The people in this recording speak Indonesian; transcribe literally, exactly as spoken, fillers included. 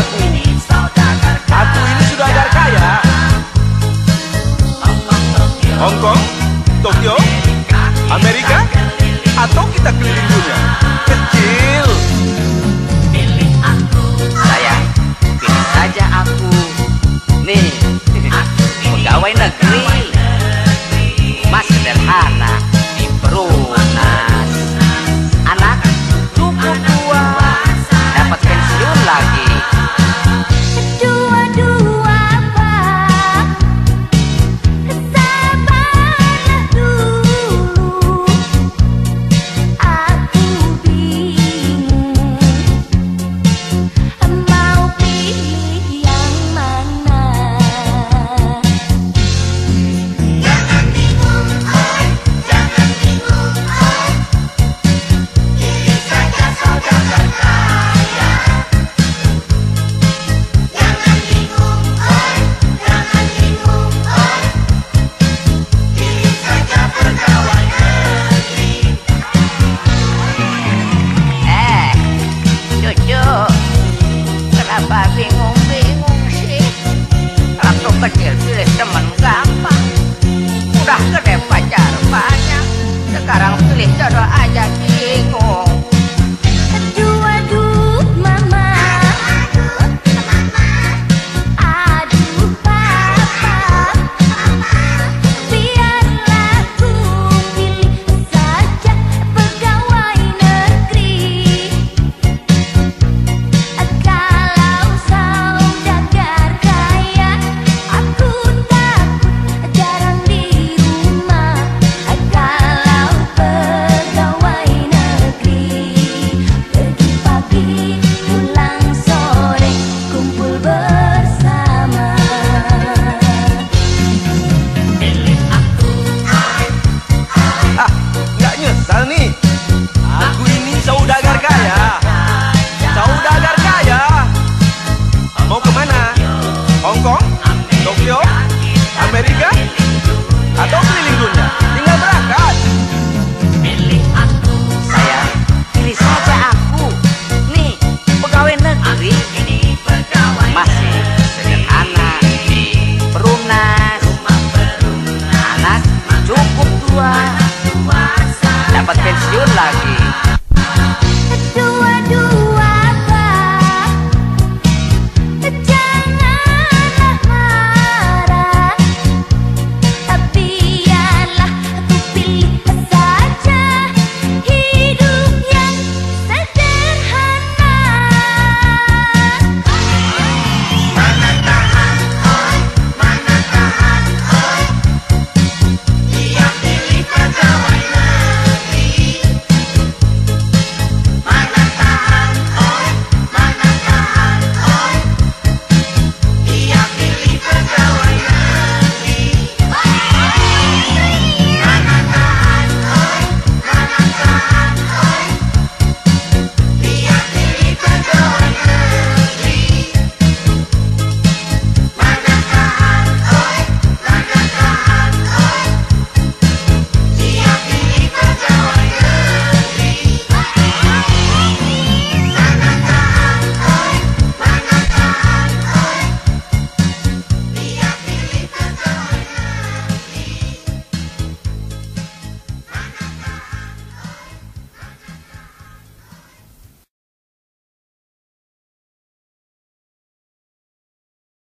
aku. Aku ini sudah agar kaya. Hong Kong, Tokyo, Amerika, atau kita keliling dunia? Kecil. Sayang, pilih saja aku. Nih, pegawai negeri, mas sederhana, perunas, anak cukup dua, dapat pensiun lagi. Dua-dua pak, sabarlah dulu. Aku bingung mau pilih yang mana. Jangan bingung, oi, jangan bingung, oi. Pilih saja saudagar kaya. Jangan bingung, oi, jangan bingung, oi. Pilih saja pegawai negeri. Eh, cucu, kenapa bingung-bingung sih? Waktu kecil pilih temen gampang, udah gede pacar banyak, sekarang pilih jodoh aja bingung. Aduh-aduh mama, aduh papa, biarlah ku pilih saja pegawai negeri. Kalau saudagar kaya, aku takut jarang di rumah. Kalau pegawai negeri, pergi pagi pulang sore, kumpul bersama. Pilih aku, Ah, nggak nyesal nih. Aku ini saudagar kaya. Saudagar kaya. Mau kemana? Hong Kong, Tokyo, Amerika, atau keliling dunia? Tinggal berapa?